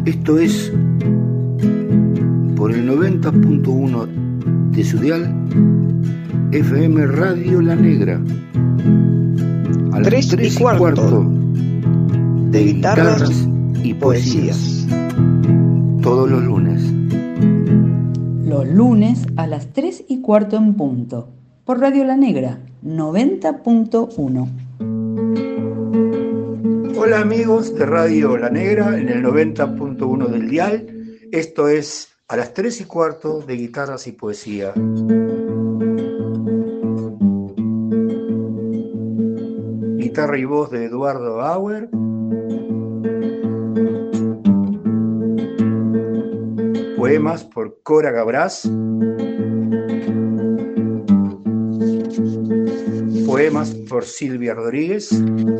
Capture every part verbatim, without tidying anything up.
Esto es por el noventa punto uno de su dial F M Radio La Negra. A las tres tres y cuarto, cuarto de guitarras y poesías. Todos los lunes. Los lunes a las tres y cuarto en punto. Por Radio La Negra, noventa punto uno. Hola amigos de Radio La Negra en el noventa punto uno del dial. Esto es a las tres y cuarto de guitarras y poesía. Guitarra y voz de Eduardo Auer. Poemas por Cora Gabras. Poemas por Silvia Rodríguez.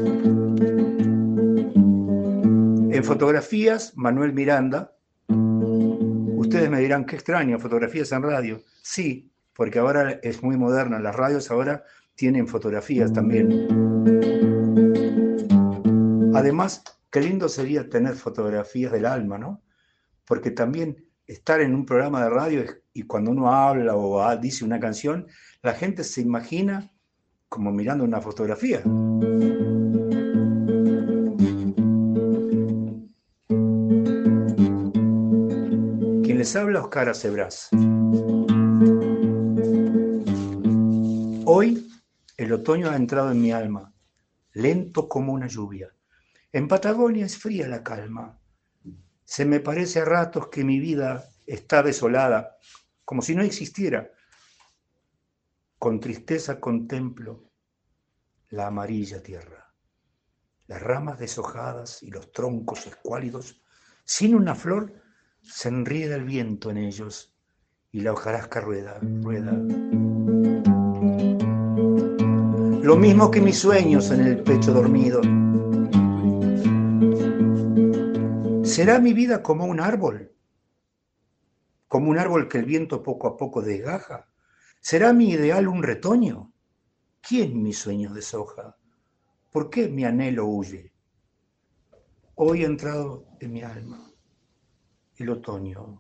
En fotografías, Manuel Miranda. Ustedes me dirán, qué extraño, fotografías en radio. Sí, porque ahora es muy moderno. Las radios ahora tienen fotografías también. Además, qué lindo sería tener fotografías del alma, ¿no? Porque también estar en un programa de radio y cuando uno habla o dice una canción, la gente se imagina como mirando una fotografía. Quien les habla, Oscar Acebras. Hoy el otoño ha entrado en mi alma, lento como una lluvia. En Patagonia es fría la calma. Se me parece a ratos que mi vida está desolada, como si no existiera. Con tristeza contemplo la amarilla tierra, las ramas deshojadas y los troncos escuálidos, sin una flor, se enrieda el viento en ellos y la hojarasca rueda, rueda. Lo mismo que mis sueños en el pecho dormido. ¿Será mi vida como un árbol? ¿Como un árbol que el viento poco a poco desgaja? ¿Será mi ideal un retoño? ¿Quién mis sueños deshoja? ¿Por qué mi anhelo huye? Hoy ha entrado en mi alma el otoño.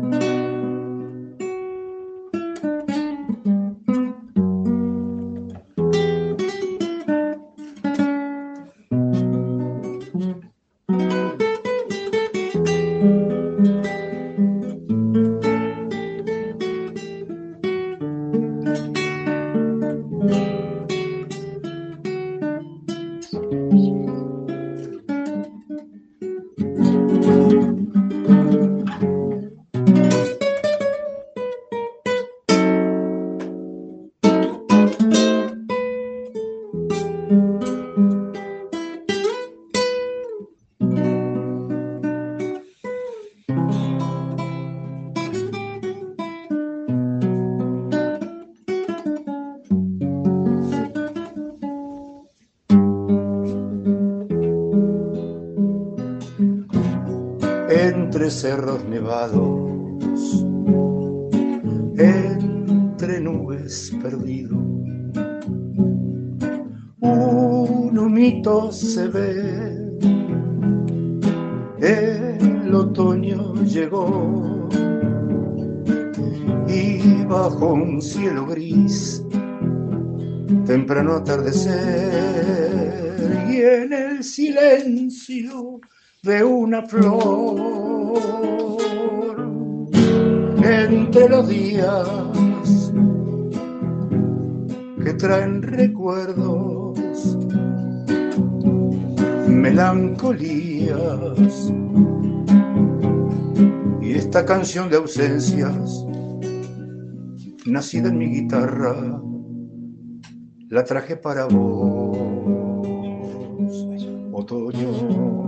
Entre cerros nevados, entre nubes perdido, un humito se ve. El otoño llegó y bajo un cielo gris, temprano atardecer, y en el silencio de una flor, entre los días que traen recuerdos, melancolías, y esta canción de ausencias, nacida en mi guitarra, la traje para vos, otoño.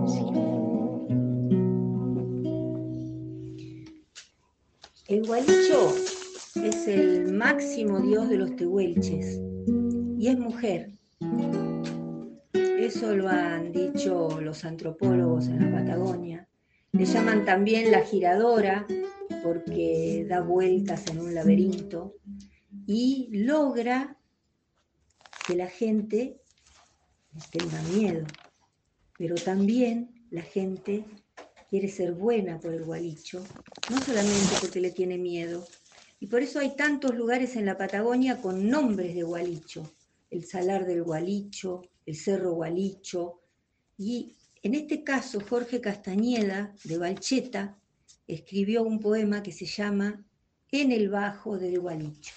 El gualicho es el máximo dios de los tehuelches y es mujer. Eso lo han dicho los antropólogos en la Patagonia. Le llaman también la giradora porque da vueltas en un laberinto y logra que la gente tenga miedo, pero también la gente quiere ser buena por el Gualicho, no solamente porque le tiene miedo. Y por eso hay tantos lugares en la Patagonia con nombres de Gualicho. El Salar del Gualicho, el Cerro Gualicho. Y en este caso, Jorge Castañeda, de Valcheta, escribió un poema que se llama En el Bajo del Gualicho.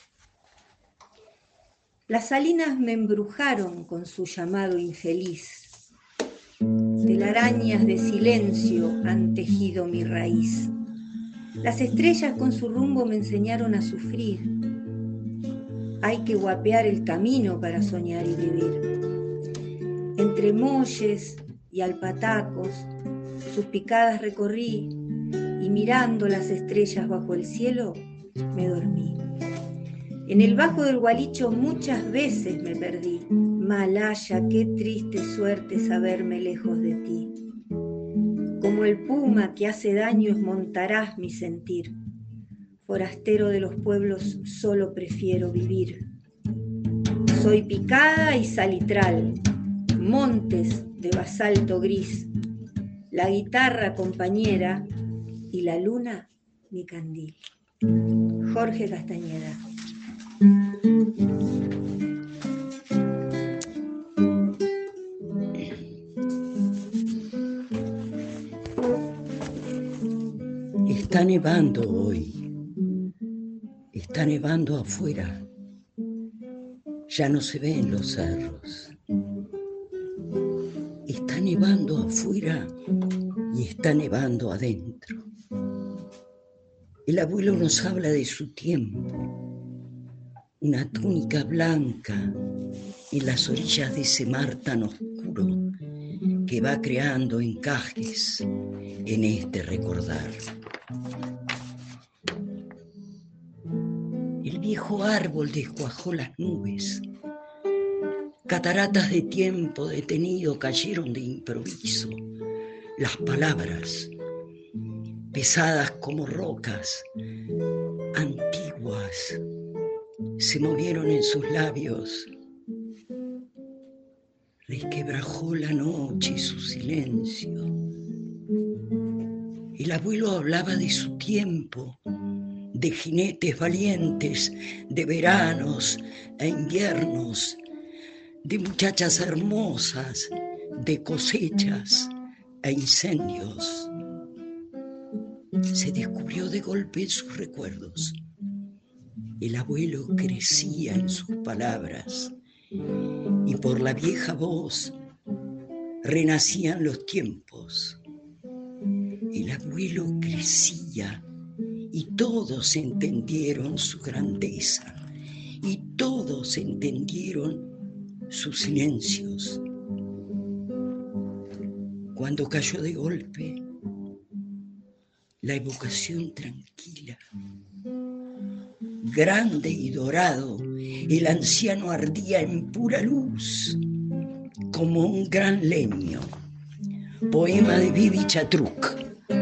Las salinas me embrujaron con su llamado infeliz. Telarañas de silencio han tejido mi raíz. Las estrellas con su rumbo me enseñaron a sufrir. Hay que guapear el camino para soñar y vivir. Entre molles y alpatacos, sus picadas recorrí y mirando las estrellas bajo el cielo, me dormí. En el bajo del Gualicho muchas veces me perdí. Malaya, qué triste suerte saberme lejos de ti. Como el puma que hace daño esmontarás mi sentir. Forastero de los pueblos, solo prefiero vivir. Soy picada y salitral, montes de basalto gris, la guitarra compañera y la luna mi candil. Jorge Castañeda. Está nevando hoy, está nevando afuera, ya no se ven los cerros. Está nevando afuera y está nevando adentro. El abuelo nos habla de su tiempo, una túnica blanca en las orillas de ese mar tan oscuro que va creando encajes en este recordar. El viejo árbol descuajó las nubes. Cataratas de tiempo detenido cayeron de improviso. Las palabras, pesadas como rocas, antiguas, se movieron en sus labios. Resquebrajó la noche y su silencio. El abuelo hablaba de su tiempo, de jinetes valientes, de veranos e inviernos, de muchachas hermosas, de cosechas e incendios. Se descubrió de golpe en sus recuerdos. El abuelo crecía en sus palabras y por la vieja voz renacían los tiempos. El abuelo crecía y todos entendieron su grandeza y todos entendieron sus silencios. Cuando cayó de golpe, la evocación tranquila, grande y dorado, el anciano ardía en pura luz, como un gran leño. Poema de Vivi Chatruc.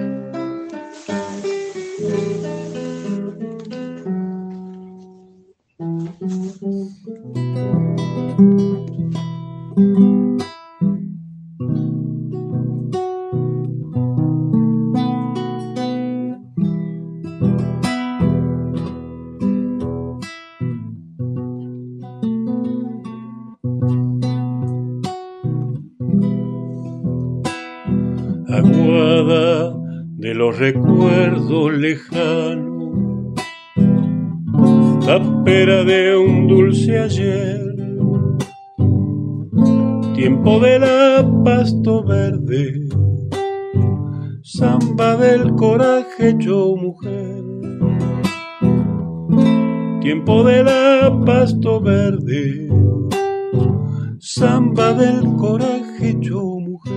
Aguada de los recuerdos lejanos, tapera de un dulce ayer, tiempo de la pasto verde, samba del coraje hecho mujer, tiempo de la pasto verde, samba del coraje hecho mujer.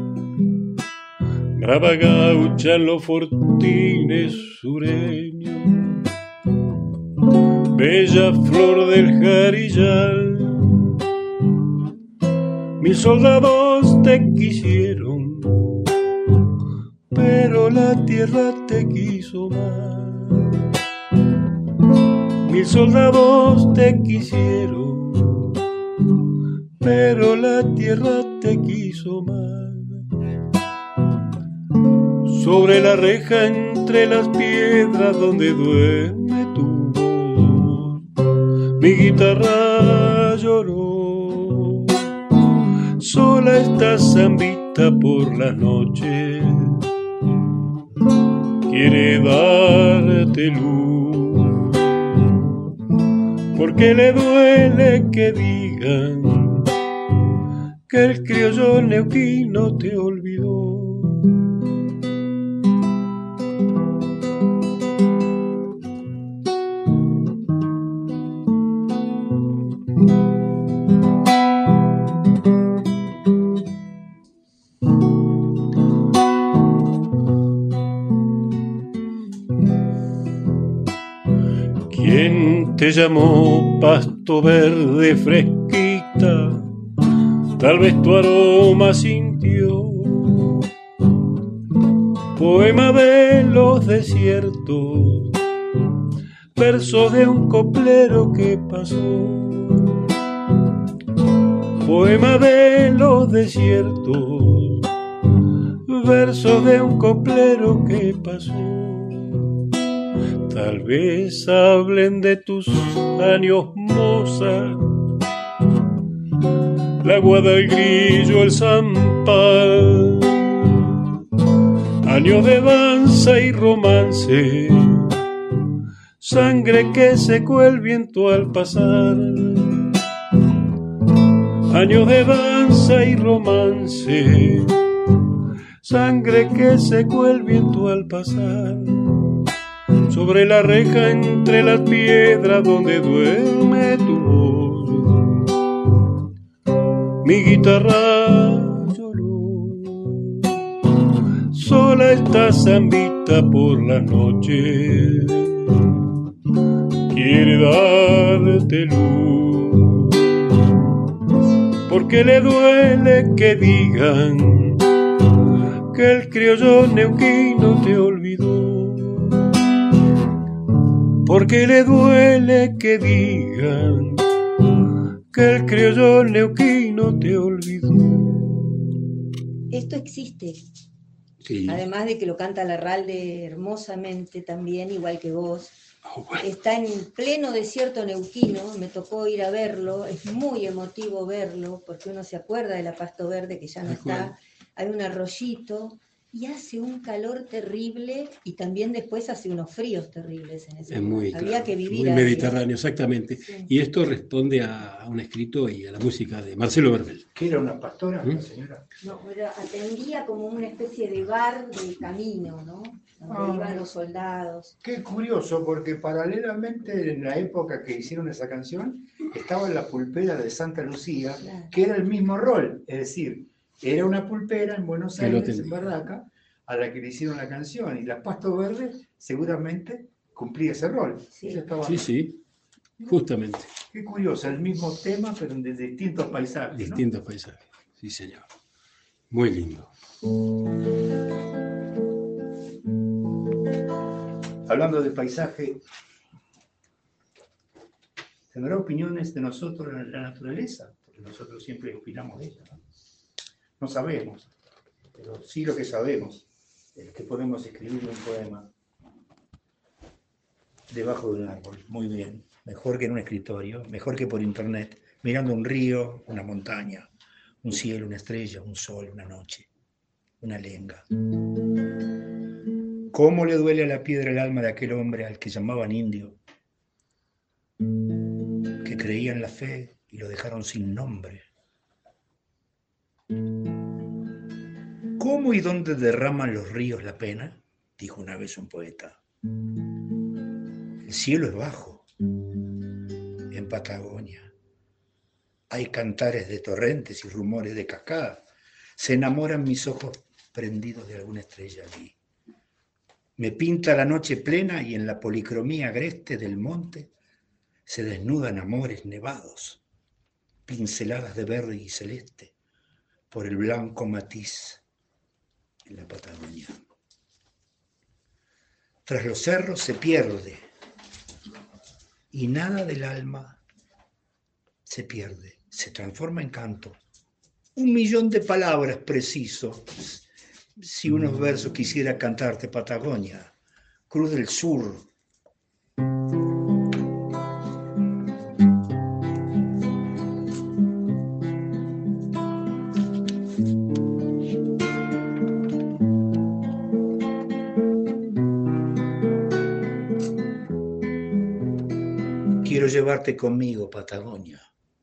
Brava gaucha en los fortines sureños, bella flor del jarillal. Mil soldados te quisieron, pero la tierra te quiso más. Mil soldados te quisieron, pero la tierra te quiso más. sobre la reja entre las piedras donde duerme tu voz. Mi guitarra lloró, sola esta zambita por la noche, quiere darte luz, porque le duele que digan que el criollo neuquino te olvidó. ¿Quién te llamó pasto verde fresquita? Tal vez tu aroma sintió. Poema de los desiertos, verso de un coplero que pasó. Poema de los desiertos, verso de un coplero que pasó. Tal vez hablen de tus años moza, la guada, el grillo, el zampal, años de danza y romance, sangre que secó el viento al pasar. Años de danza y romance, sangre que secó el viento al pasar. Sobre la reja entre las piedras donde duerme tu voz, mi guitarra lloró, sola esta zambita por la noche, quiere darte luz, porque le duele que digan que el criollo neuquino te olvidó. Porque le duele que digan que el criollo neuquino te olvidó. Esto existe. Sí. Además de que lo canta Larralde hermosamente también, igual que vos. Oh, bueno. Está en pleno desierto neuquino, me tocó ir a verlo, es muy emotivo verlo, porque uno se acuerda de la Pasto Verde que ya no está, hay un arroyito, y hace un calor terrible, y también después hace unos fríos terribles en ese Es lugar. muy, Había claro, que vivir muy ahí. mediterráneo, exactamente. Sí. Y esto responde a, a un escrito y a la música de Marcelo Verbel. ¿Qué era una pastora, ¿Mm? la señora? No, pero atendía como una especie de bar del camino, ¿no? Donde Ah. iban los soldados. Qué curioso, porque paralelamente en la época que hicieron esa canción, estaba la pulpera de Santa Lucía, Claro. que era el mismo rol, es decir, era una pulpera en Buenos Que lo Aires, en tenía. Barraca, a la que le hicieron la canción, y la Pasto Verde seguramente cumplía ese rol. Sí. Ella estaba- Sí, sí, justamente. Qué curioso, el mismo tema, pero de distintos paisajes, ¿no? Distintos paisajes. Sí, señor. Muy lindo. Hablando de paisaje, ¿tendrá opiniones de nosotros en la naturaleza? Porque nosotros siempre opinamos de ella, ¿no? No sabemos, pero sí lo que sabemos es que podemos escribir un poema debajo de un árbol, muy bien, mejor que en un escritorio, mejor que por internet, mirando un río, una montaña, un cielo, una estrella, un sol, una noche, una lenga. ¿Cómo le duele a la piedra el alma de aquel hombre al que llamaban indio, que creía en la fe y lo dejaron sin nombre? ¿Cómo y dónde derraman los ríos la pena? Dijo una vez un poeta. El cielo es bajo, en Patagonia. Hay cantares de torrentes y rumores de cascadas. Se enamoran mis ojos prendidos de alguna estrella allí. Me pinta la noche plena y en la policromía agreste del monte se desnudan amores nevados, pinceladas de verde y celeste por el blanco matiz en la Patagonia. Tras los cerros se pierde y nada del alma se pierde, se transforma en canto. Un millón de palabras precisos si unos versos quisiera cantarte, Patagonia, Cruz del Sur. Quiero llevarte conmigo, Patagonia.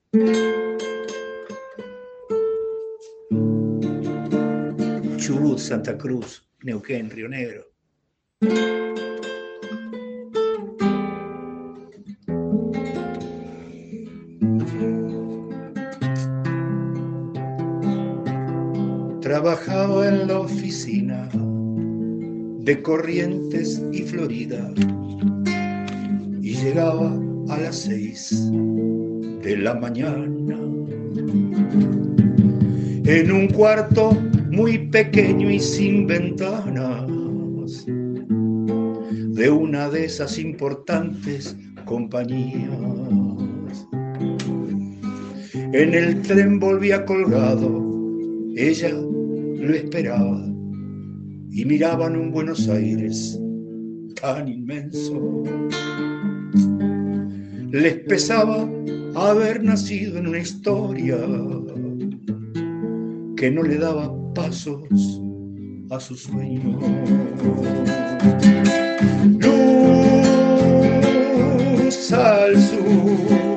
Chubut, Santa Cruz, Neuquén, Río Negro. Trabajaba en la oficina de Corrientes y Florida y llegaba a las seis de la mañana en un cuarto muy pequeño y sin ventanas de una de esas importantes compañías. En el tren volvía colgado, ella lo esperaba y miraban un Buenos Aires tan inmenso. Les pesaba haber nacido en una historia que no le daba pasos a sus sueños. Luz al sur,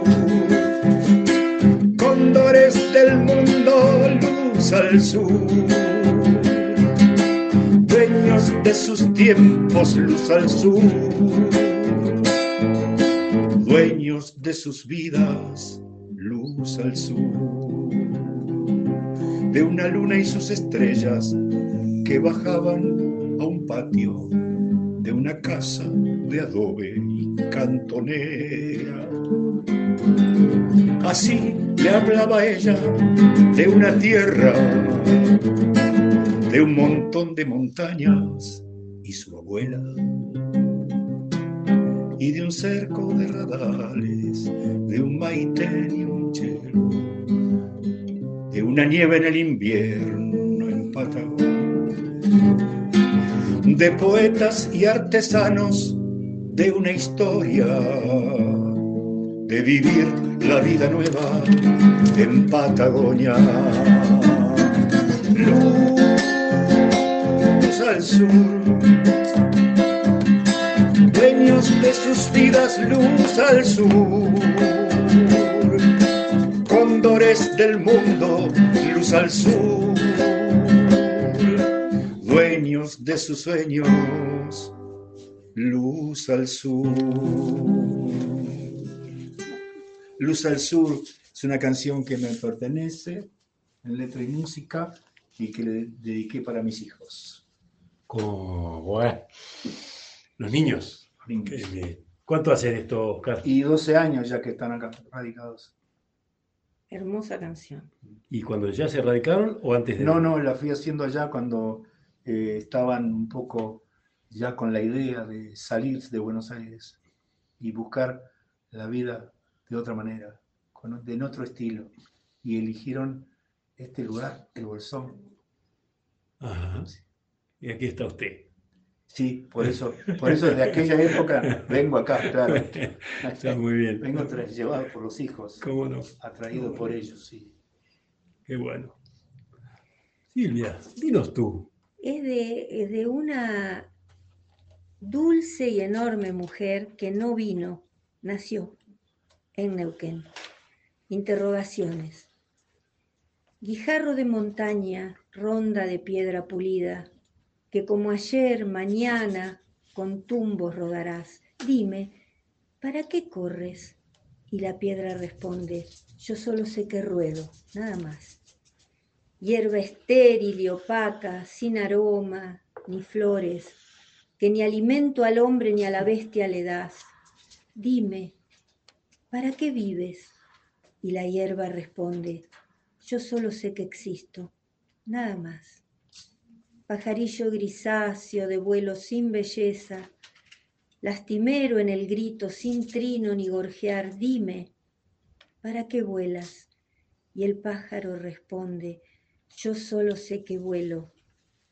cóndores del mundo, luz al sur, dueños de sus tiempos, luz al sur, dueños de sus vidas, luz al sur, de una luna y sus estrellas que bajaban a un patio de una casa de adobe y cantonera. Así le hablaba ella de una tierra, de un montón de montañas y su abuela, y de un cerco de radales, de un maitén y un chelo, de una nieve en el invierno en Patagonia, de poetas y artesanos, de una historia, de vivir la vida nueva en Patagonia. Luz al sur, dueños de sus vidas, luz al sur, cóndores del mundo, luz al sur, dueños de sus sueños, luz al sur. Luz al sur es una canción que me pertenece en letra y música y que le dediqué para mis hijos. Como, bueno, los niños. niños. ¿Cuánto hace esto, Oscar? Y doce años ya que están acá radicados. Hermosa canción. ¿Y cuando ya se radicaron o antes de...? No, no, la fui haciendo allá cuando eh, estaban un poco ya con la idea de salir de Buenos Aires y buscar la vida de otra manera, con, de en otro estilo. Y eligieron este lugar, el Bolsón. Ajá. Y aquí está usted. Sí, por eso, por eso desde aquella época vengo acá, claro. Está muy bien. Vengo tra- llevado por los hijos. ¿Cómo no? Atraído por ellos, sí. Qué bueno. Silvia, dinos tú. Es de, es de una dulce y enorme mujer que no vino, nació en Neuquén. Interrogaciones. Guijarro de montaña, ronda de piedra pulida, que como ayer, mañana, con tumbos rodarás. Dime, ¿para qué corres? Y la piedra responde, yo solo sé que ruedo, nada más. Hierba estéril y opaca, sin aroma ni flores, que ni alimento al hombre ni a la bestia le das. Dime, ¿para qué vives? Y la hierba responde, yo solo sé que existo, nada más. Pajarillo grisáceo de vuelo sin belleza, lastimero en el grito sin trino ni gorjear, dime, ¿para qué vuelas? Y el pájaro responde, yo solo sé que vuelo,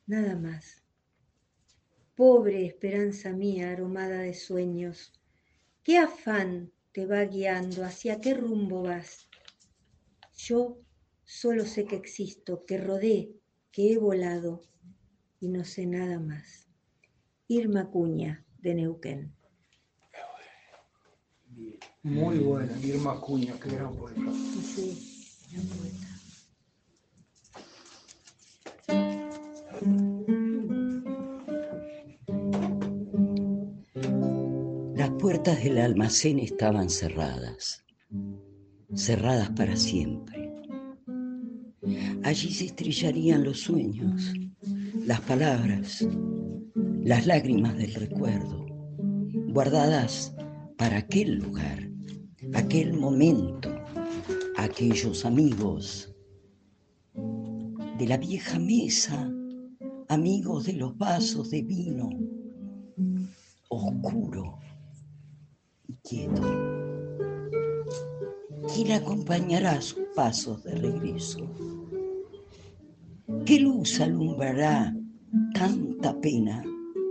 nada más. Pobre esperanza mía aromada de sueños, ¿qué afán te va guiando? ¿Hacia qué rumbo vas? Yo solo sé que existo, que rodé, que he volado y no sé nada más. Irma Acuña, de Neuquén. Muy buena, Irma Acuña, qué gran poeta. Sí, gran poeta. Las puertas del almacén estaban cerradas, cerradas para siempre. Allí se estrellarían los sueños, las palabras, las lágrimas del recuerdo, guardadas para aquel lugar, aquel momento, aquellos amigos de la vieja mesa, amigos de los vasos de vino, oscuro y quieto. ¿Quién acompañará sus pasos de regreso? ¿Qué luz alumbrará tanta pena?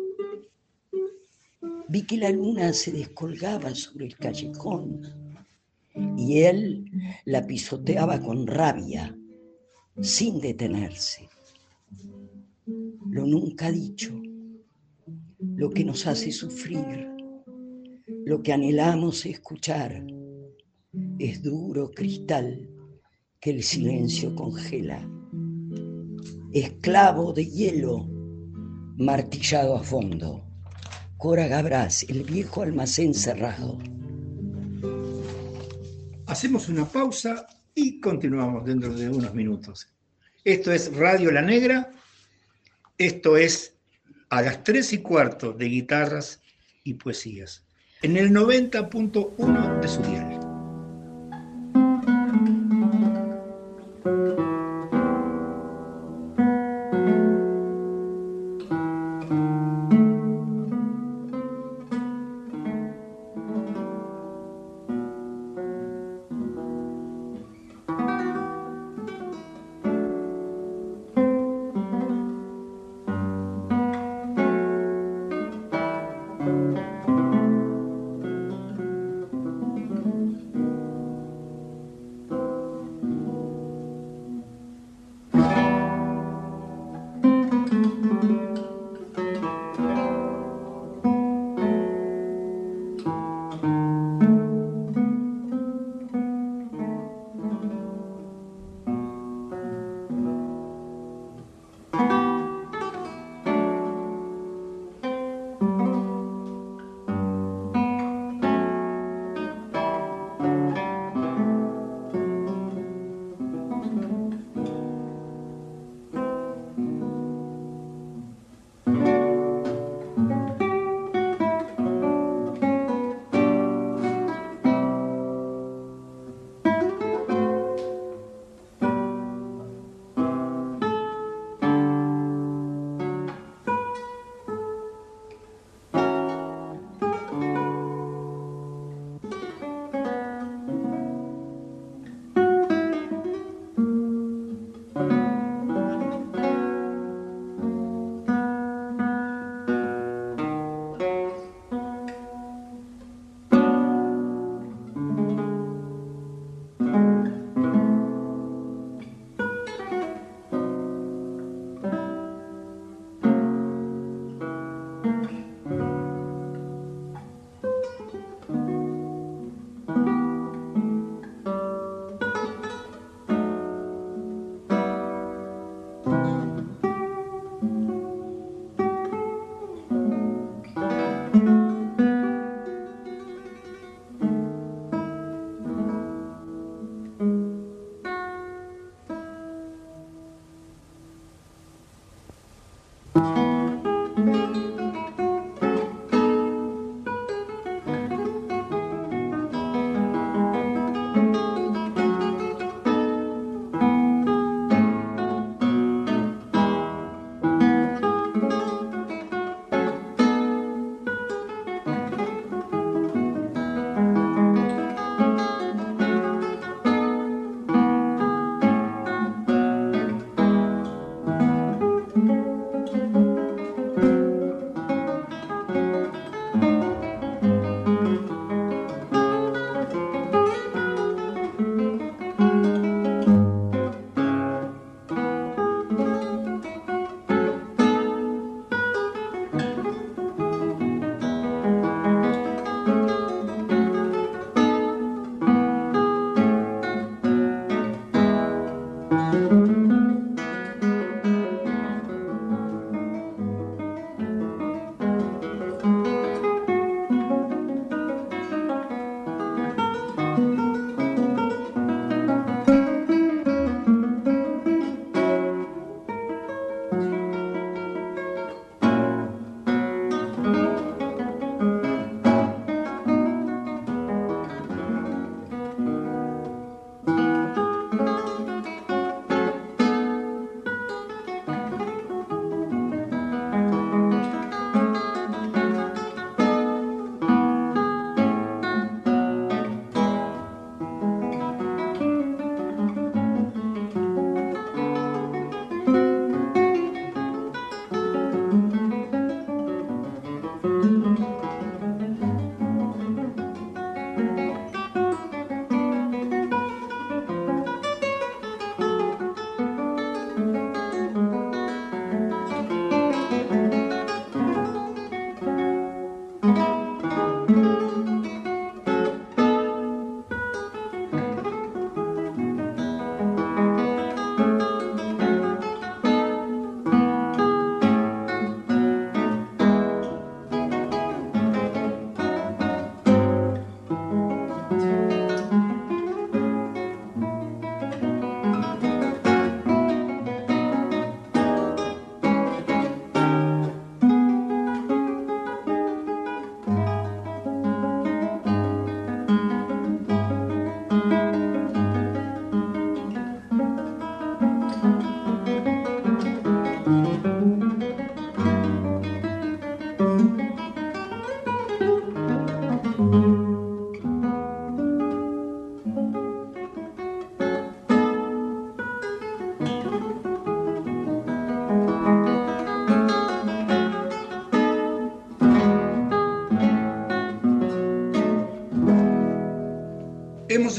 Vi que la luna se descolgaba sobre el callejón y él la pisoteaba con rabia, sin detenerse. Lo nunca dicho, lo que nos hace sufrir, lo que anhelamos escuchar, es duro cristal que el silencio congela. Esclavo de hielo, martillado a fondo. Cora Gabras, el viejo almacén cerrado. Hacemos una pausa y continuamos dentro de unos minutos. Esto es Radio La Negra, esto es a las tres y cuarto de guitarras y poesías, en el noventa punto uno de su dial.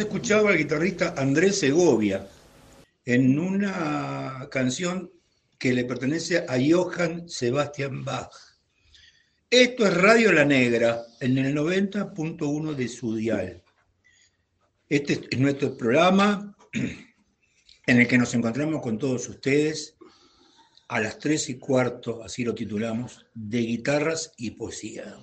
escuchado al guitarrista Andrés Segovia en una canción que le pertenece a Johann Sebastian Bach. Esto es Radio La Negra, en el noventa punto uno de su dial. Este es nuestro programa en el que nos encontramos con todos ustedes a las tres y cuarto, así lo titulamos, de guitarras y poesía.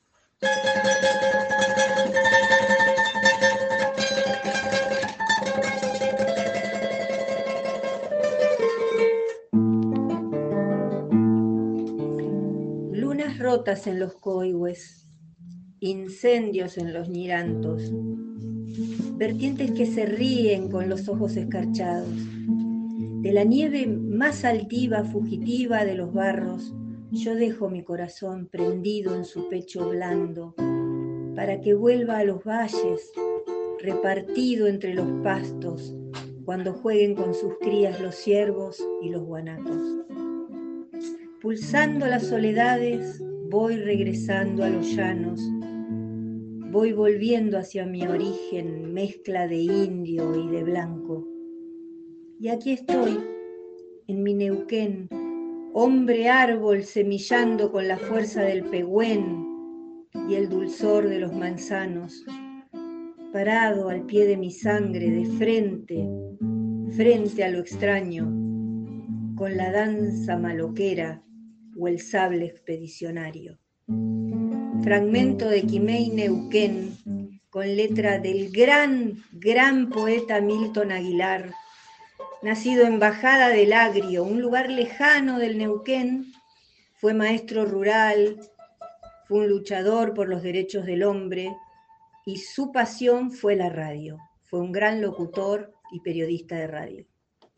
Lunas rotas en los coihues, incendios en los ñirantos, vertientes que se ríen con los ojos escarchados. De la nieve más altiva, fugitiva de los barros, yo dejo mi corazón prendido en su pecho blando, para que vuelva a los valles, repartido entre los pastos, cuando jueguen con sus crías los ciervos y los guanacos. Pulsando las soledades, voy regresando a los llanos, voy volviendo hacia mi origen, mezcla de indio y de blanco. Y aquí estoy, en mi Neuquén, hombre árbol semillando con la fuerza del pehuen y el dulzor de los manzanos, parado al pie de mi sangre, de frente, frente a lo extraño, con la danza maloquera o el sable expedicionario. Fragmento de Quimei Neuquén, con letra del gran, gran poeta Milton Aguilar, nacido en Bajada del Agrio, un lugar lejano del Neuquén, fue maestro rural, fue un luchador por los derechos del hombre y su pasión fue la radio. Fue un gran locutor y periodista de radio.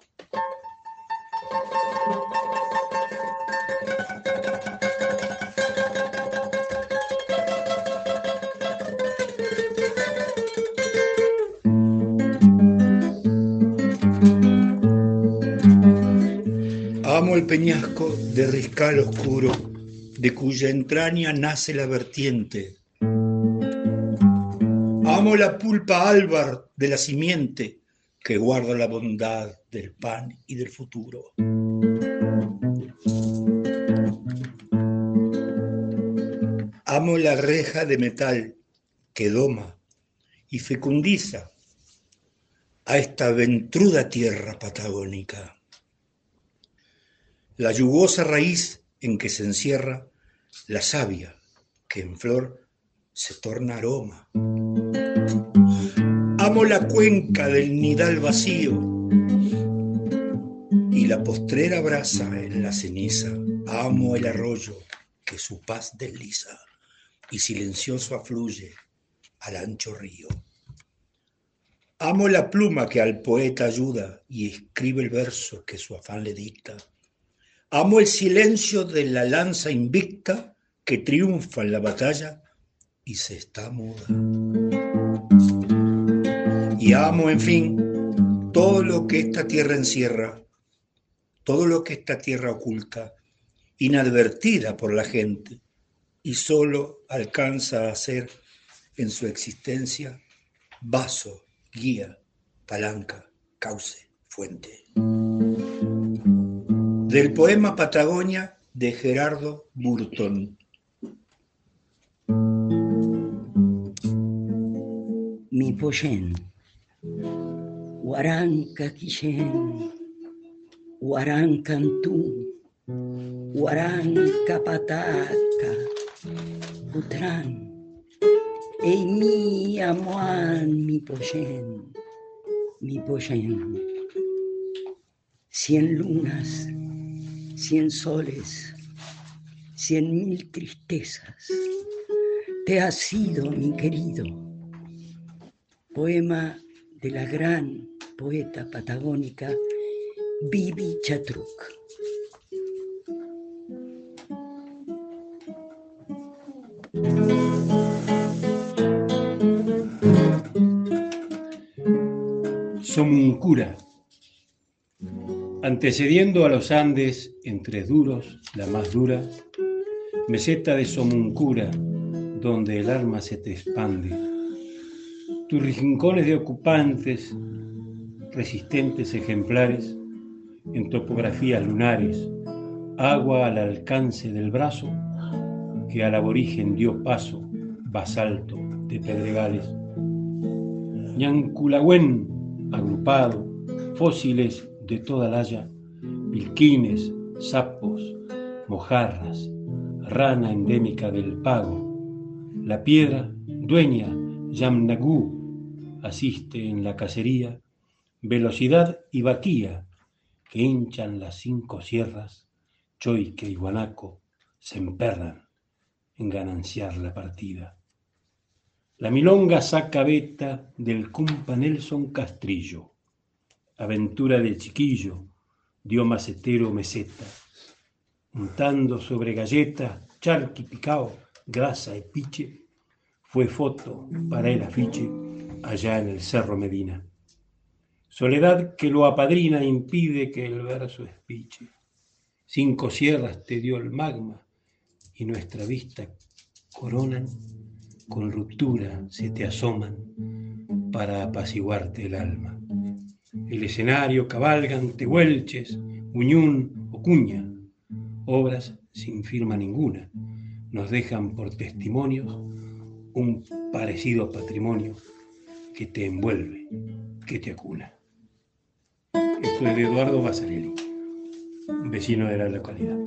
Amo el peñasco de riscal oscuro, de cuya entraña nace la vertiente. Amo la pulpa álvar de la simiente que guarda la bondad del pan y del futuro. Amo la reja de metal que doma y fecundiza a esta ventruda tierra patagónica. La yugosa raíz en que se encierra la savia, que en flor se torna aroma. Amo la cuenca del nidal vacío y la postrera brasa en la ceniza. Amo el arroyo que su paz desliza y silencioso afluye al ancho río. Amo la pluma que al poeta ayuda y escribe el verso que su afán le dicta. Amo el silencio de la lanza invicta que triunfa en la batalla y se está muda. Y amo, en fin, todo lo que esta tierra encierra, todo lo que esta tierra oculta, inadvertida por la gente, y solo alcanza a ser en su existencia vaso, guía, palanca, cauce, fuente. Del poema Patagonia de Gerardo Burton. Mi poyen, Huaranca Quillén, Huarancantú, Huaranca Pataca, Utrán, Eimi Amuán, mi poyen, mi poyen. Cien lunas, cien soles, cien mil tristezas, te has sido, mi querido. Poema de la gran poeta patagónica Bibi Chatruc. Somuncura. Antecediendo a los Andes, entre duros, la más dura, meseta de Somuncura, donde el alma se te expande. tus rincones de ocupantes, resistentes ejemplares, en topografías lunares, agua al alcance del brazo, que al aborigen dio paso, basalto de pedregales. Ñanculahuen, agrupado, fósiles de toda la haya, pilquines, sapos, mojarras, rana endémica del pago. La piedra, dueña, Yamnagú, asiste en la cacería, velocidad y vaquía, que hinchan las cinco sierras, Choique y Guanaco, se emperran en gananciar la partida. La milonga saca beta del cumpa Nelson Castrillo, aventura del chiquillo, dio macetero meseta, untando sobre galleta, charqui picao, grasa y piche, fue foto para el afiche allá en el Cerro Medina. Soledad que lo apadrina impide que el verso espiche. Cinco sierras te dio el magma y nuestra vista coronan, con ruptura se te asoman para apaciguarte el alma. El escenario cabalgan tehuelches, Uñún o Cuña, obras sin firma ninguna, nos dejan por testimonios un parecido patrimonio que te envuelve, que te acuna. Esto es de Eduardo Basarelli, vecino de la localidad.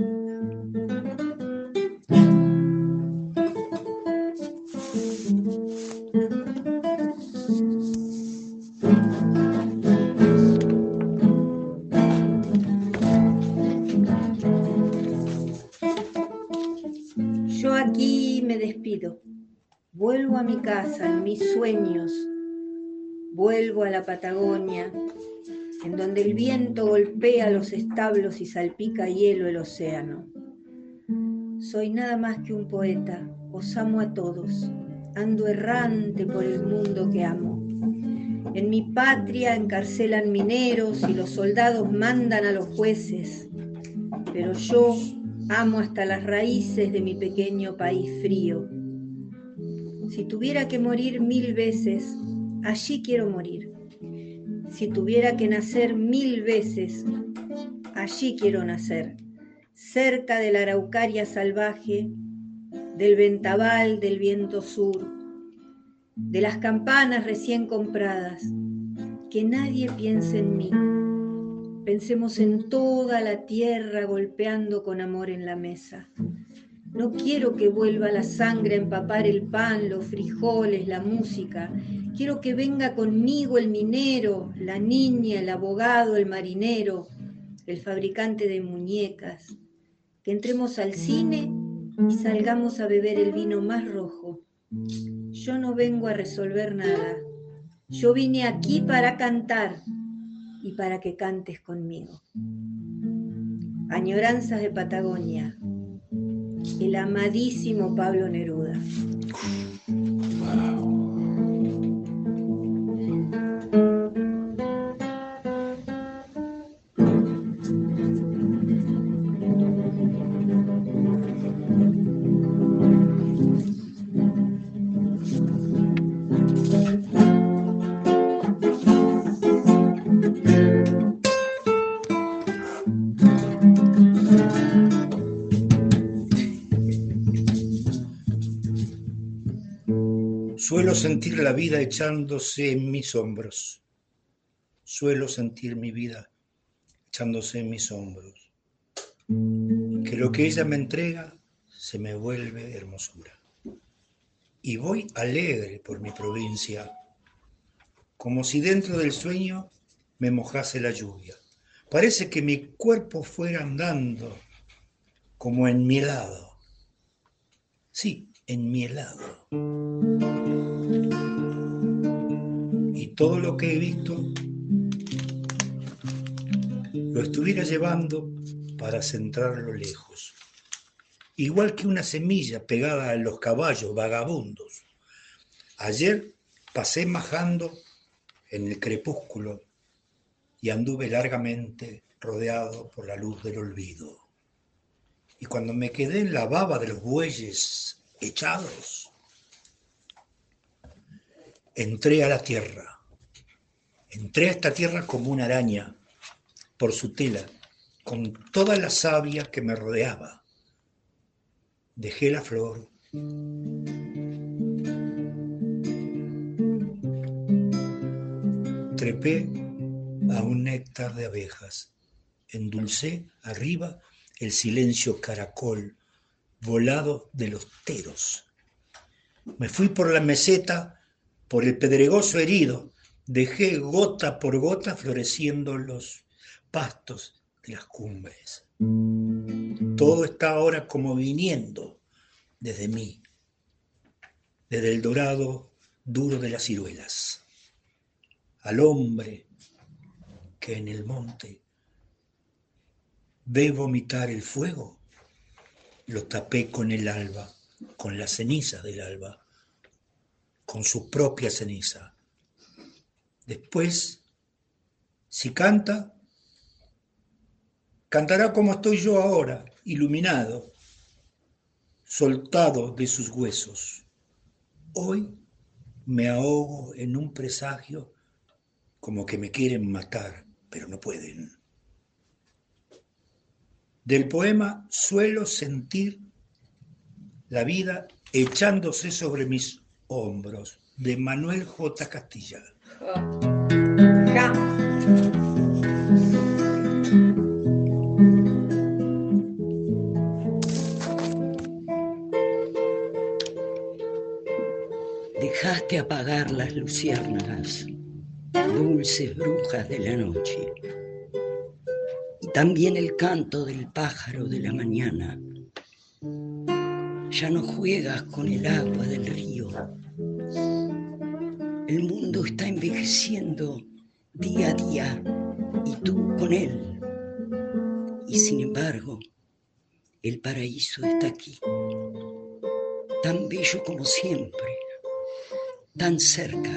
Yo aquí me despido, vuelvo a mi casa, en mis sueños, vuelvo a la Patagonia, en donde el viento golpea los establos y salpica hielo el océano. Soy nada más que un poeta, os amo a todos, ando errante por el mundo que amo. En mi patria encarcelan mineros y los soldados mandan a los jueces, pero yo amo hasta las raíces de mi pequeño país frío. Si tuviera que morir mil veces, allí quiero morir. Si tuviera que nacer mil veces, allí quiero nacer, cerca de la araucaria salvaje, del ventabal del viento sur, de las campanas recién compradas. Que nadie piense en mí, pensemos en toda la tierra golpeando con amor en la mesa. No quiero que vuelva la sangre a empapar el pan, los frijoles, la música. Quiero que venga conmigo el minero, la niña, el abogado, el marinero, el fabricante de muñecas. Que entremos al cine y salgamos a beber el vino más rojo. Yo no vengo a resolver nada. Yo vine aquí para cantar y para que cantes conmigo. Añoranzas de Patagonia. El amadísimo Pablo Neruda. Wow. Suelo sentir la vida echándose en mis hombros. Suelo sentir mi vida echándose en mis hombros. Que lo que ella me entrega se me vuelve hermosura. Y voy alegre por mi provincia, como si dentro del sueño me mojase la lluvia. Parece que mi cuerpo fuera andando como enmielado. Sí, enmielado. Y todo lo que he visto lo estuviera llevando para centrarlo lejos. Igual que una semilla pegada a los caballos vagabundos. Ayer pasé majando en el crepúsculo y anduve largamente rodeado por la luz del olvido. Y cuando me quedé en la baba de los bueyes echados, entré a la tierra. Entré a esta tierra como una araña por su tela, con toda la savia que me rodeaba. Dejé la flor. Trepé a un néctar de abejas. Endulcé arriba el silencio caracol volado de los teros. Me fui por la meseta, por el pedregoso herido. Dejé gota por gota floreciendo los pastos de las cumbres. Todo está ahora como viniendo desde mí, desde el dorado duro de las ciruelas. Al hombre que en el monte ve vomitar el fuego, lo tapé con el alba, con las cenizas del alba, con su propia ceniza. Después, si canta, cantará como estoy yo ahora, iluminado, soltado de sus huesos. Hoy me ahogo en un presagio como que me quieren matar, pero no pueden. Del poema suelo sentir la vida echándose sobre mis hombros, de Manuel J. Castilla. Dejaste apagar las luciérnagas, dulces brujas de la noche, y también el canto del pájaro de la mañana. Ya no juegas con el agua del río. El mundo está envejeciendo día a día y tú con él. Y sin embargo, el paraíso está aquí, tan bello como siempre, tan cerca.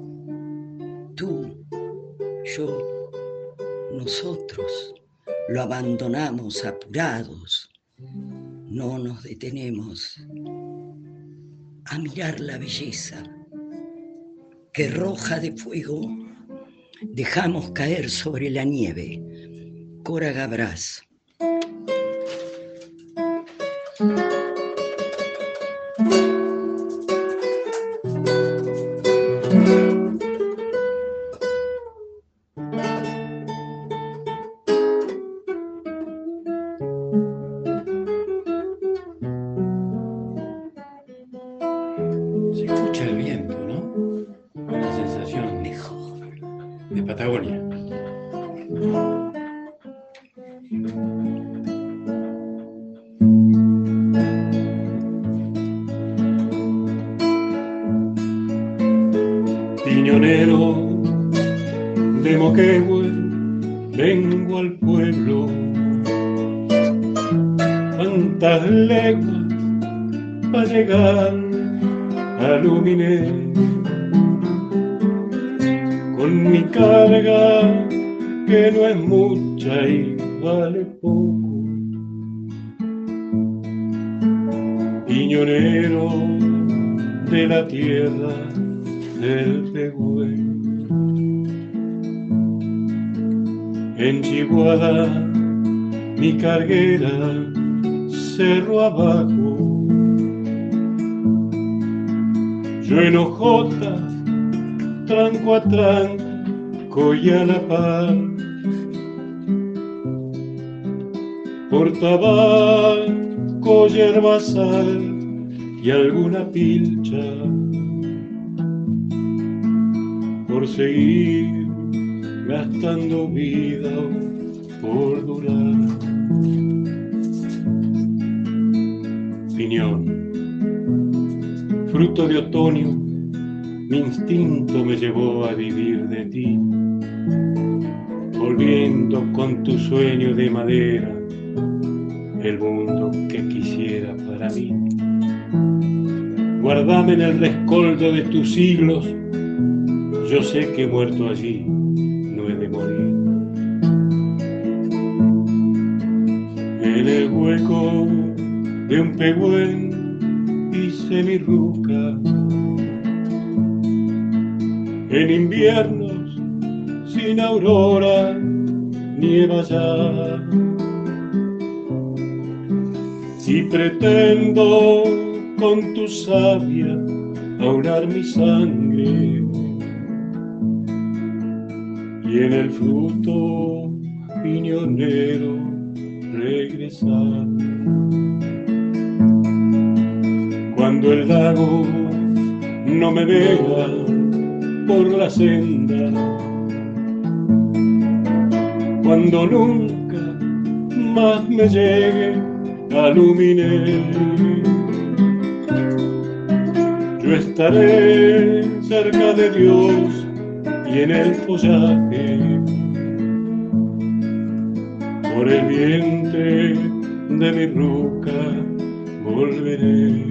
Tú, yo, nosotros lo abandonamos apurados. No nos detenemos a mirar la belleza que roja de fuego dejamos caer sobre la nieve. Cora Gabras. Se escucha el viento, ¿no? Una sensación mejor de Patagonia. Piñonero de Moquehue, vengo al pueblo. Cuántas leguas para llegar a Luminé, con mi carga que no es mucha y vale poco. Piñonero de la tierra del Pehue, en Chihuahua mi carguera cerro abajo. Yo en hojota, tranco a tranco y a la par, por tabaco, yerba, sal y alguna pilcha, por seguir gastando vida, por durar. Piñón, fruto de otoño, mi instinto me llevó a vivir de ti, volviendo con tu sueño de madera el mundo que quisiera para mí. Guardame en el rescoldo de tus siglos, yo sé que muerto allí no he de morir. En el hueco de un pehuen hice mi ruca, en inviernos sin aurora, nieva ya. Si pretendo con tu savia aunar mi sangre y en el fruto piñonero regresar, cuando el lago no me vea por la senda, cuando nunca más me llegue a Luminé, yo estaré cerca de Dios y en el follaje, por el vientre de mi ruca volveré.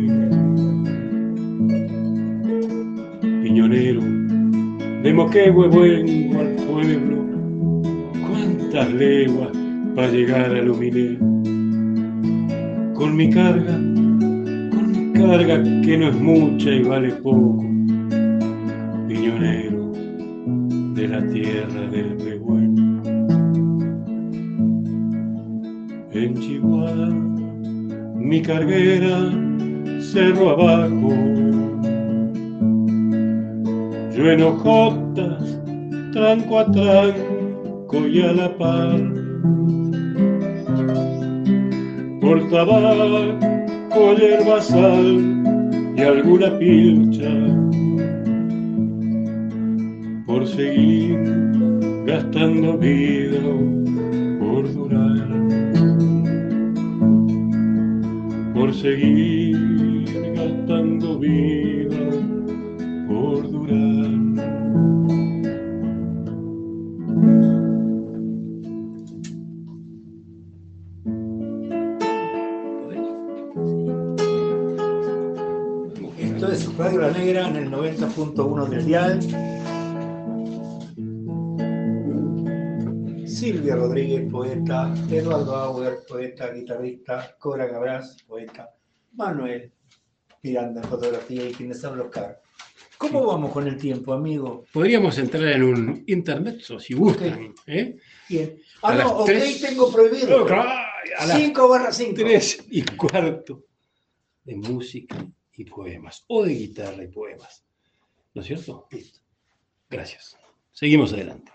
Piñonero, de Moquegua vengo al pueblo, cuántas leguas para llegar a Luminé, con mi carga, con mi carga que no es mucha y vale poco, piñonero de la tierra del Pehuén. En Chihuahua, mi carguera, cerro abajo, yo en hojotas, tranco a tranco y a la par, por tabaco, hierba, sal y alguna pilcha, por seguir gastando vida, por durar, por seguir gastando vida, por durar. Esto es Radio La Negra en el noventa punto uno del dial. Silvia Rodríguez, poeta. Eduardo Auer, poeta, guitarrista. Cora Gabras, poeta. Manuel Miranda, fotografía, y quienes hablan Oscar. ¿Cómo vamos con el tiempo, amigo? Podríamos entrar en un intermezzo, si gustan. Okay. ¿eh? Bien. Ah, a no, ok, tres... tengo prohibido. No, a cinco barra cinco. Tres y cuarto de música y poemas, o de guitarra y poemas. ¿No es cierto? Listo. Gracias. Seguimos adelante.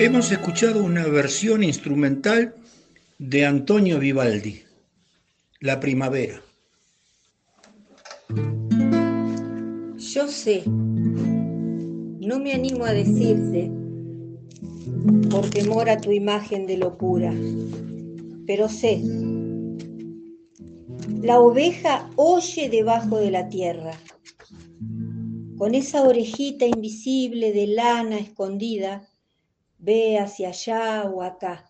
Hemos escuchado una versión instrumental de Antonio Vivaldi, La Primavera. Yo sé, no me animo a decirte, por temor a tu imagen de locura, pero sé, la oveja oye debajo de la tierra, con esa orejita invisible de lana escondida, ve hacia allá o acá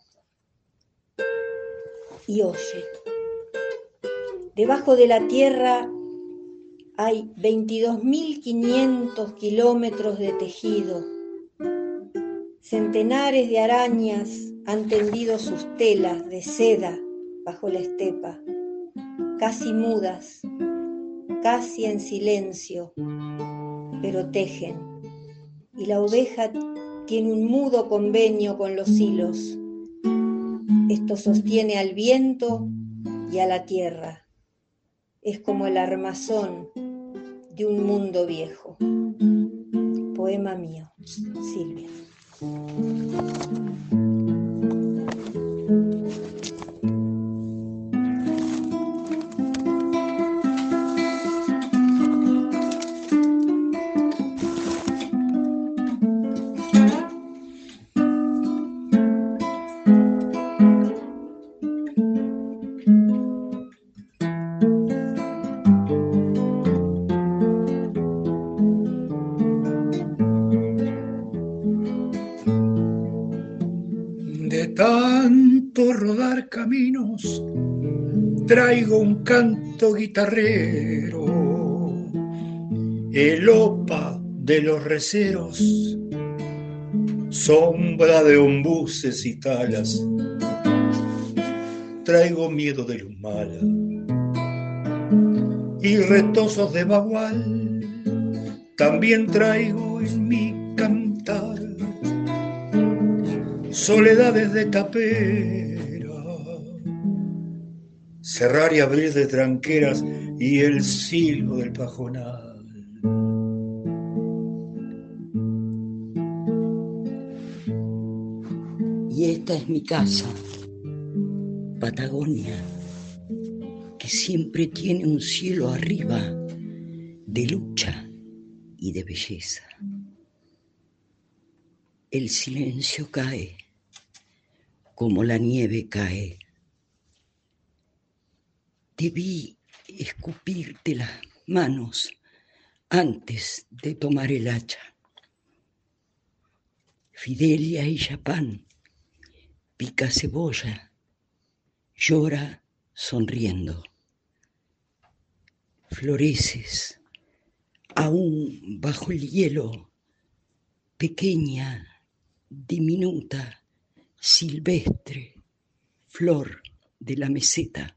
y oye. Debajo de la tierra hay veintidós mil quinientos kilómetros de tejido. Centenares de arañas han tendido sus telas de seda bajo la estepa, casi mudas, casi en silencio, pero tejen. Y la oveja tiene un mudo convenio con los hilos. Esto sostiene al viento y a la tierra. Es como el armazón de un mundo viejo. Poema mío, Silvia. Caminos, traigo un canto guitarrero, el opa de los receros, sombra de ombuses y talas, traigo miedo de luz mala y retosos de bagual, también traigo en mi cantar soledades de tapera, cerrar y abrir de tranqueras y el silbo del pajonal. Y esta es mi casa, Patagonia, que siempre tiene un cielo arriba de lucha y de belleza. El silencio cae como la nieve cae. Debí escupirte las manos antes de tomar el hacha. Fidelia y Yapán, pica cebolla, llora sonriendo. Floreces aún bajo el hielo, pequeña, diminuta, silvestre, flor de la meseta.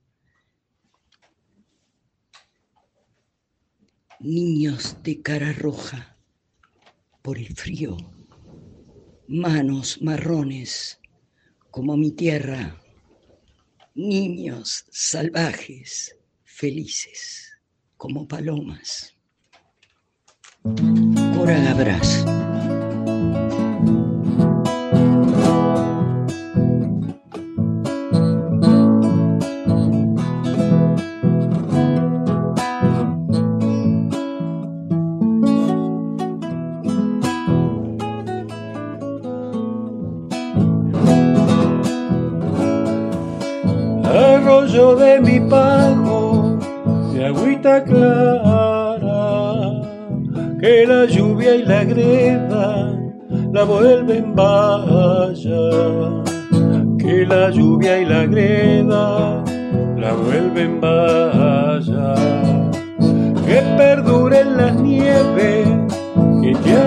Niños de cara roja por el frío, manos marrones como mi tierra, niños salvajes, felices como palomas. Cora Gabras. Arroyo de mi pago, de agüita clara, que la lluvia y la greda la vuelven valla, que la lluvia y la greda la vuelven valla, que perduren las nieves que te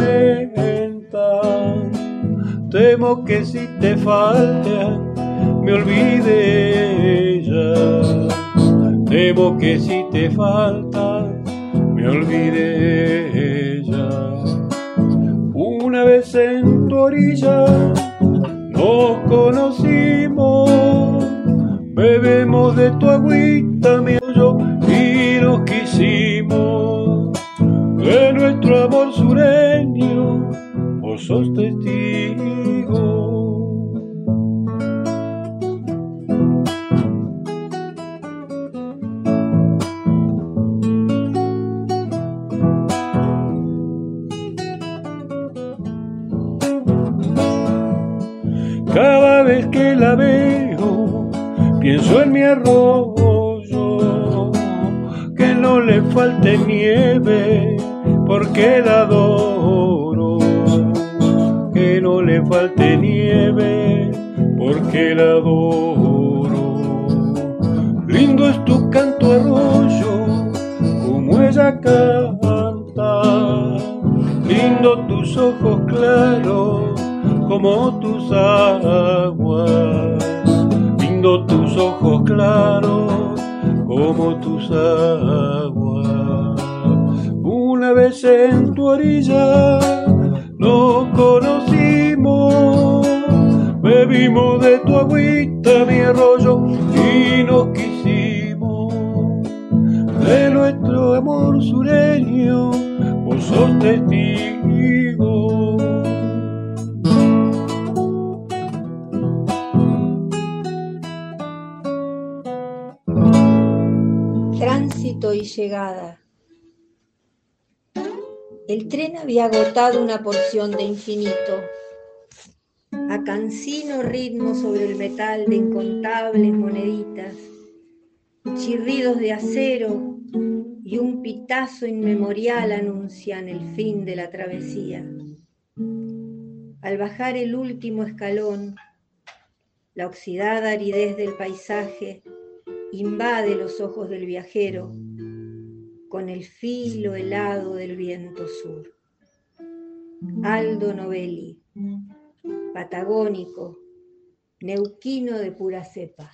alimentan, temo que si te faltan me olvide ella, temo que si te faltan me olvide ella. Una vez en tu orilla nos conocimos, bebemos de tu agüita, mi yo, y nos quisimos. De nuestro amor sureño, por vos sos testigo. Cada vez que la veo, pienso en mi arroyo, que no le falte nieve, porque la adoro. Que no le falte nieve, porque la adoro. Lindo es tu canto arroyo, como ella canta. Lindo tus ojos claros, como tus aguas, lindo tus ojos claros, como tus aguas. Una vez en tu orilla nos conocimos, bebimos de tu agüita, mi arroyo, y nos quisimos. De nuestro amor sureño, vos sos testigo. Tránsito y llegada. El tren había agotado una porción de infinito. A cansino ritmo sobre el metal de incontables moneditas, chirridos de acero y un pitazo inmemorial anuncian el fin de la travesía. Al bajar el último escalón, la oxidada aridez del paisaje invade los ojos del viajero con el filo helado del viento sur. Aldo Novelli, patagónico, neuquino de pura cepa.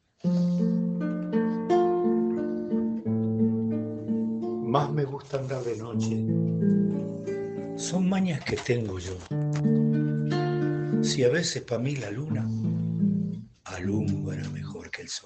Más me gusta andar de noche. Son mañas que tengo yo. Si a veces para mí la luna alumbra mejor que el sol.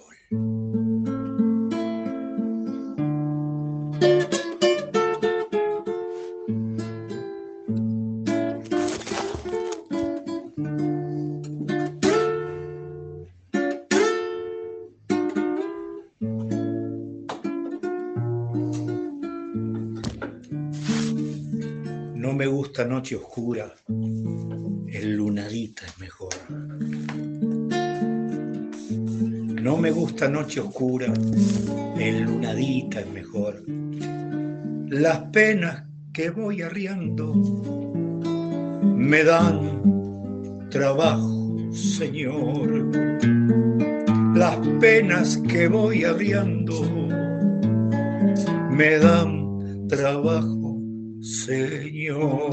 No me gusta noche oscura, enlunadita es mejor. No me gusta noche oscura, enlunadita es mejor. Las penas que voy arriando me dan trabajo, Señor. Las penas que voy arriando me dan trabajo, Señor.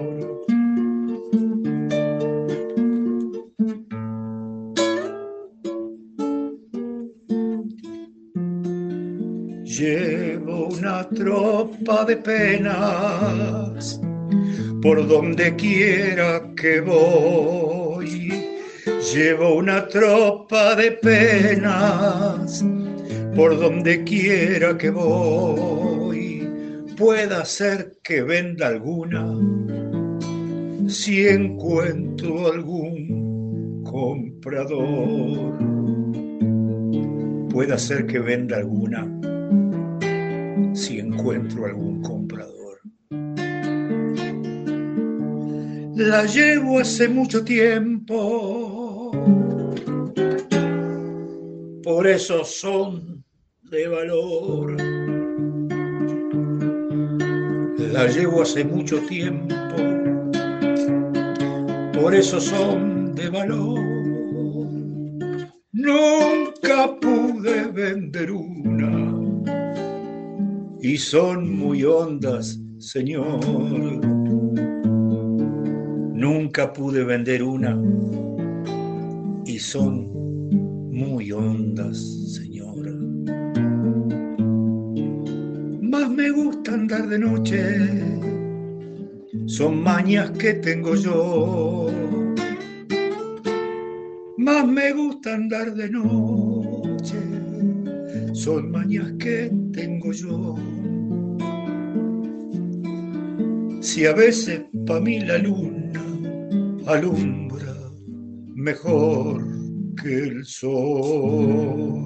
Llevo una tropa de penas por donde quiera que voy. Llevo una tropa de penas por donde quiera que voy. Pueda ser que venda alguna si encuentro algún comprador. Pueda ser que venda alguna si encuentro algún comprador. La llevo hace mucho tiempo, por eso son de valor. La llevo hace mucho tiempo, por eso son de valor. Nunca pude vender una y son muy hondas, Señor. Nunca pude vender una y son muy hondas, Señor. Más me gusta andar de noche, son mañas que tengo yo. Más me gusta andar de noche, son mañas que tengo yo. Si a veces pa' mí la luna alumbra mejor que el sol.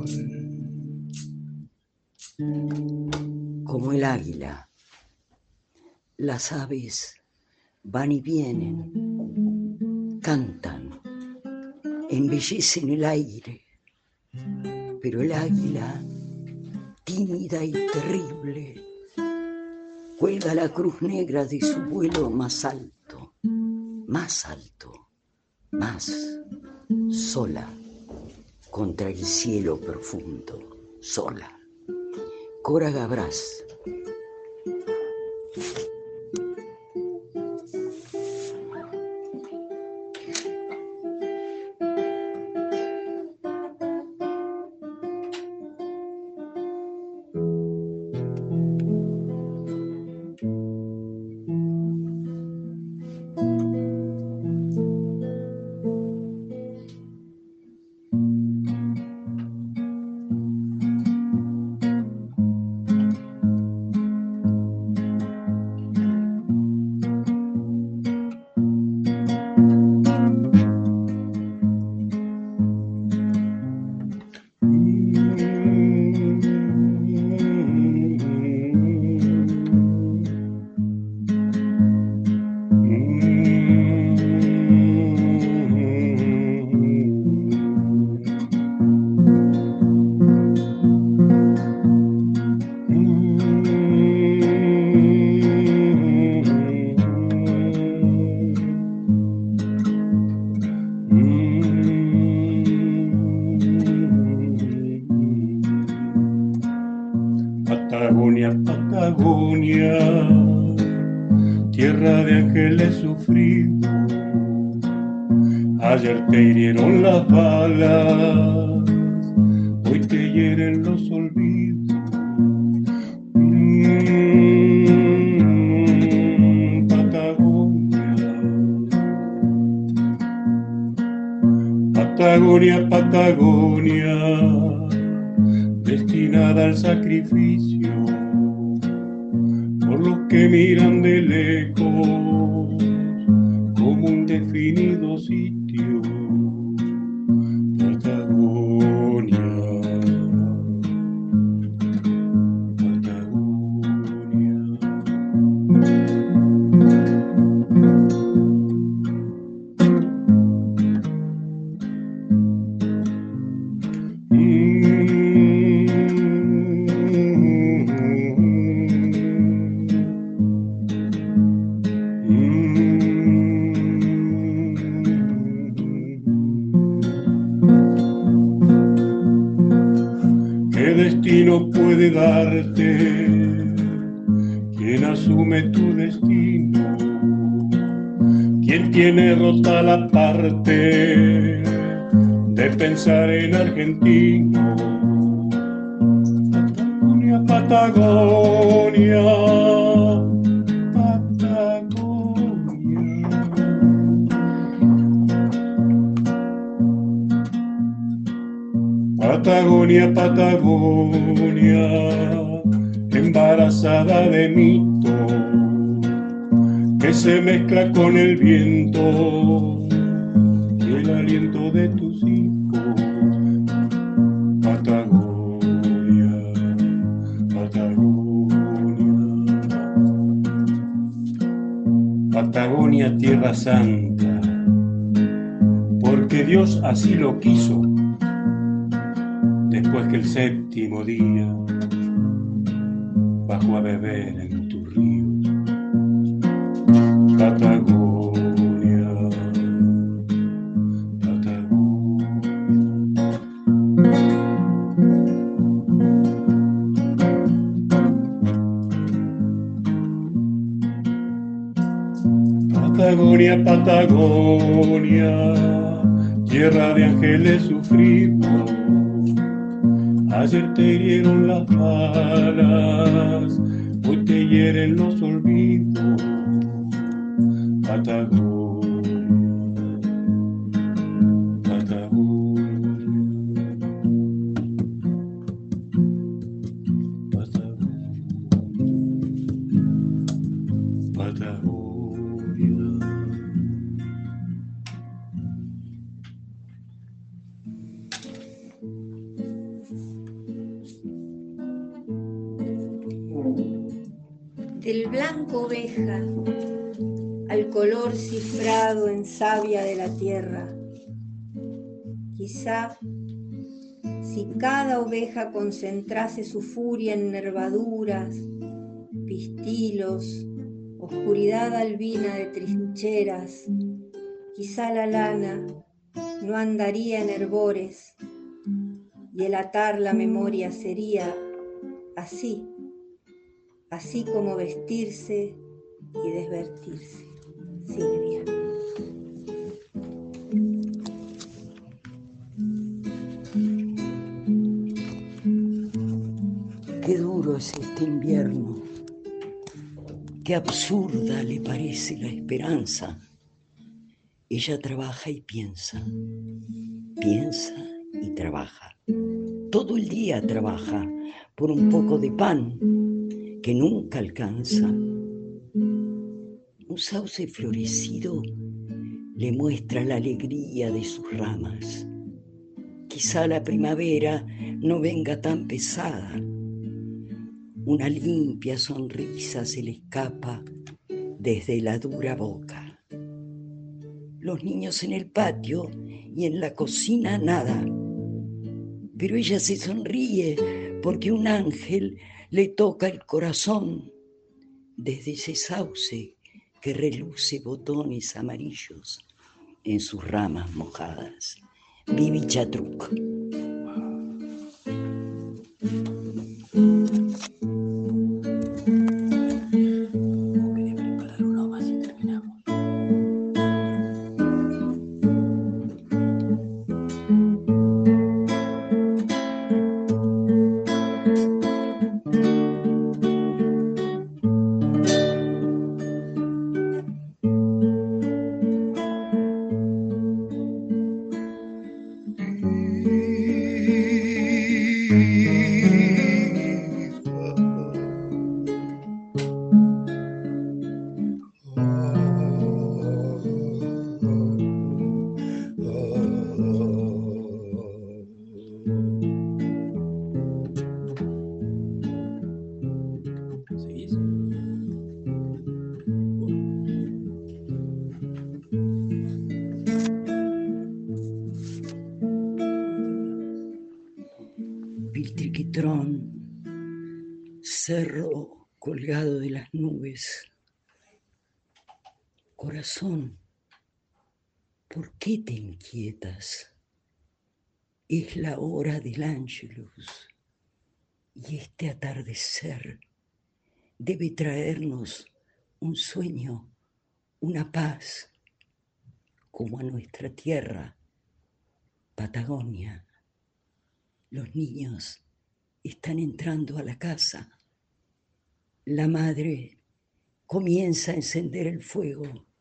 Como el águila, las aves van y vienen, cantan, embellecen el aire, pero el águila, tímida y terrible, cuelga la cruz negra de su vuelo más alto, más alto, más sola, contra el cielo profundo, sola. Cora Gabras. Patagonia, Patagonia, tierra de ángeles sufridos. Ayer te hirieron las balas, hoy te hieren los olvidos. Mm, Patagonia, Patagonia, Patagonia, destinada al sacrificio por los que miran de lejos como un definido sitio. Patagonia, destino puede darte quien asume tu destino, quien tiene rota la parte de pensar en argentino. Patagonia, Patagonia, Patagonia. Patagonia, Patagonia, embarazada de mito, que se mezcla con el viento y el aliento de tus hijos. Patagonia, Patagonia, Patagonia, tierra santa, porque Dios así lo quiso. Después que el séptimo día bajó a beber en tus ríos. Patagonia, Patagonia, Patagonia, tierra de ángeles sufridos. Ayer te hirieron las balas, hoy te hieren los olvidos. Patagonia, Patagonia, Patagonia, Patagonia. del blanco oveja al color cifrado en savia de la tierra. Quizá si cada oveja concentrase su furia en nervaduras, pistilos, oscuridad albina de trincheras, quizá la lana no andaría en herbores y el atar la memoria sería así, así como vestirse y desvestirse. Silvia. Qué duro es este invierno, qué absurda le parece la esperanza. Ella trabaja y piensa, piensa y trabaja. Todo el día trabaja por un poco de pan que nunca alcanza. Un sauce florecido le muestra la alegría de sus ramas. Quizá la primavera no venga tan pesada. Una limpia sonrisa se le escapa desde la dura boca. Los niños en el patio y en la cocina nada. Pero ella se sonríe porque un ángel le toca el corazón desde ese sauce que reluce botones amarillos en sus ramas mojadas. Vivi Chatruc. Cerro colgado de las nubes. Corazón, ¿por qué te inquietas? Es la hora del Ángelus y este atardecer debe traernos un sueño, una paz, como a nuestra tierra, Patagonia. Los niños están entrando a la casa. La madre comienza a encender el fuego.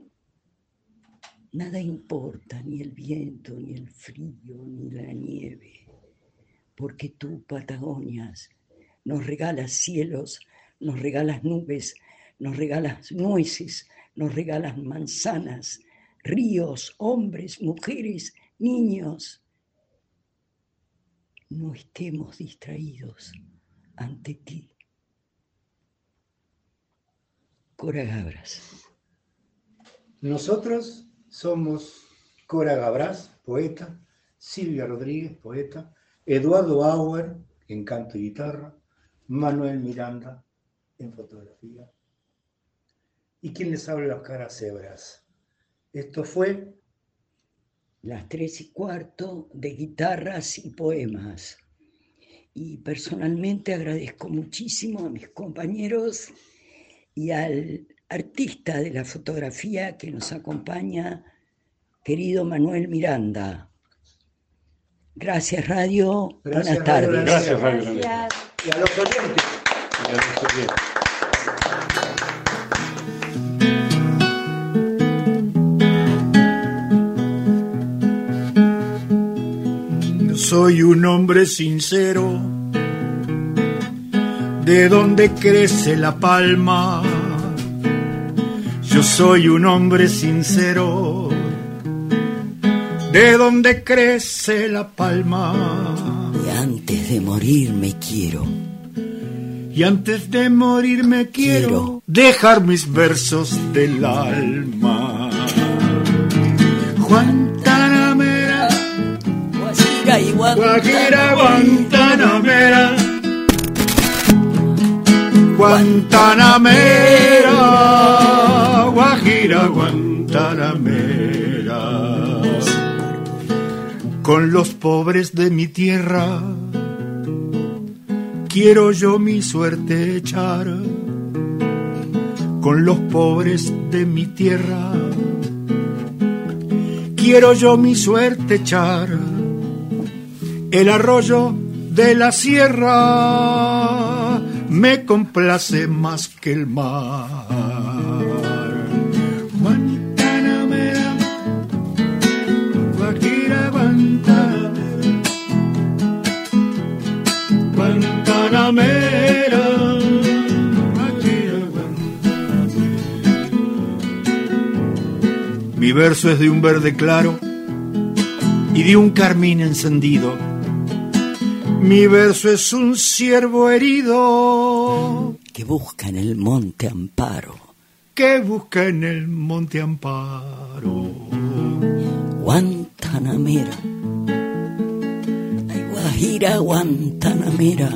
Nada importa, ni el viento, ni el frío, ni la nieve, porque tú, Patagonias, nos regalas cielos, nos regalas nubes, nos regalas nueces, nos regalas manzanas, ríos, hombres, mujeres, niños. No estemos distraídos ante ti. Cora Gabras. Nosotros somos Cora Gabras, poeta, Silvia Rodríguez, poeta, Eduardo Auer, en canto y guitarra, Manuel Miranda, en fotografía, y quien les habla, Oscar Acebras. Esto fue Las tres y cuarto de guitarras y poemas. Y personalmente agradezco muchísimo a mis compañeros y al artista de la fotografía que nos acompaña, querido Manuel Miranda. Gracias, Radio. Gracias, Buenas tardes. Radio Gracias, Radio La Negra. Gracias. y a los oyentes. Y a los oyentes. Soy un hombre sincero, de donde crece la palma. Yo soy un hombre sincero, de donde crece la palma. Y antes de morir me quiero. Y antes de morirme quiero, quiero dejar mis versos del alma. Guantanamera, Guajira y Guajira, Guantanamera, Guantanamera, Guajira, Guantanamera. Con los pobres de mi tierra quiero yo mi suerte echar. Con los pobres de mi tierra quiero yo mi suerte echar. El arroyo de la sierra me complace más que el mar. Guantanamera, Guajira, Guantanamera, Guantanamera, Guajira, Guantanamera. Mi verso es de un verde claro y de un carmín encendido. Mi verso es un ciervo herido que busca en el monte amparo, que busca en el monte amparo. Guantanamera, ay Guajira, Guantanamera,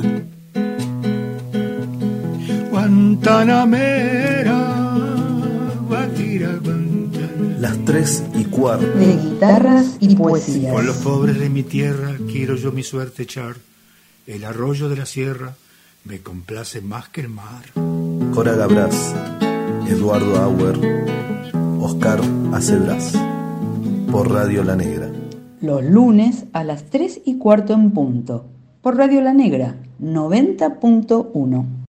Guantanamera, Guajira, Guantanamera. Las tres y cuarto. De guitarras y poesías. Con los pobres de mi tierra quiero yo mi suerte echar. El arroyo de la sierra me complace más que el mar. Cora Gabras, Eduardo Auer, Oscar Acebras. Por Radio La Negra. Los lunes a las tres y cuarto en punto. Por Radio La Negra, noventa punto uno.